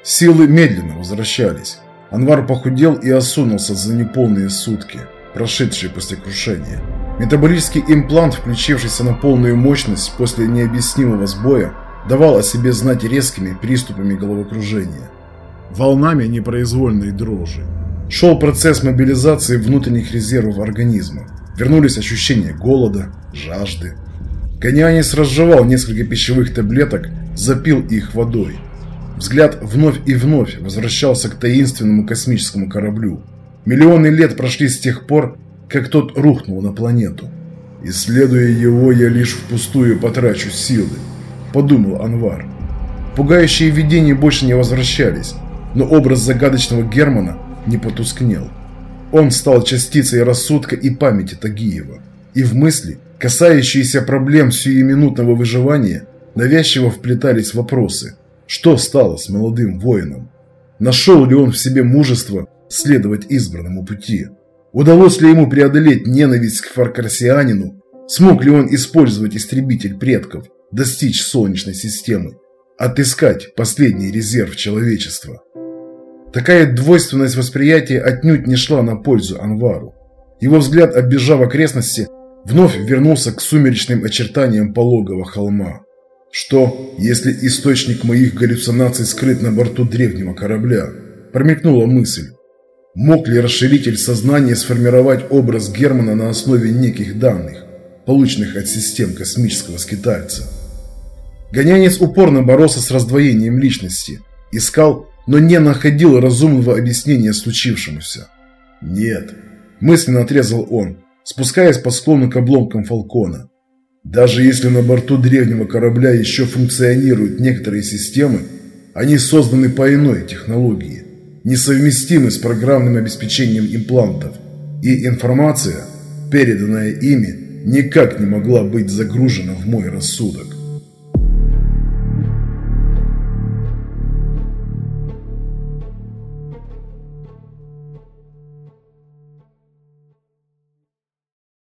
Силы медленно возвращались. Анвар похудел и осунулся за неполные сутки, прошедшие после крушения. Метаболический имплант, включившийся на полную мощность после необъяснимого сбоя, давал о себе знать резкими приступами головокружения, волнами непроизвольной дрожи. Шел процесс мобилизации внутренних резервов организма. Вернулись ощущения голода, жажды. Гонянец разжевал несколько пищевых таблеток, запил их водой. Взгляд вновь и вновь возвращался к таинственному космическому кораблю. Миллионы лет прошли с тех пор, как тот рухнул на планету. «Исследуя его, я лишь впустую потрачу силы», – подумал Анвар. Пугающие видения больше не возвращались, но образ загадочного Германа не потускнел. Он стал частицей рассудка и памяти Тагиева, и в мысли, касающиеся проблем сиюминутного выживания, навязчиво вплетались вопросы: что стало с молодым воином? Нашел ли он в себе мужество следовать избранному пути? Удалось ли ему преодолеть ненависть к фаркарсианину? Смог ли он использовать истребитель предков, достичь Солнечной системы, отыскать последний резерв человечества? Такая двойственность восприятия отнюдь не шла на пользу Анвару. Его взгляд, оббежав окрестности, вновь вернулся к сумеречным очертаниям пологого холма. Что, если источник моих галлюцинаций скрыт на борту древнего корабля? Промелькнула мысль. Мог ли расширитель сознания сформировать образ Германа на основе неких данных, полученных от систем космического скитальца? Гонянец упорно боролся с раздвоением личности, искал, но не находил разумного объяснения случившемуся. «Нет», – мысленно отрезал он, спускаясь по склону к обломкам Фалкона. «Даже если на борту древнего корабля еще функционируют некоторые системы, они созданы по иной технологии, несовместимы с программным обеспечением имплантов, и информация, переданная ими, никак не могла быть загружена в мой рассудок.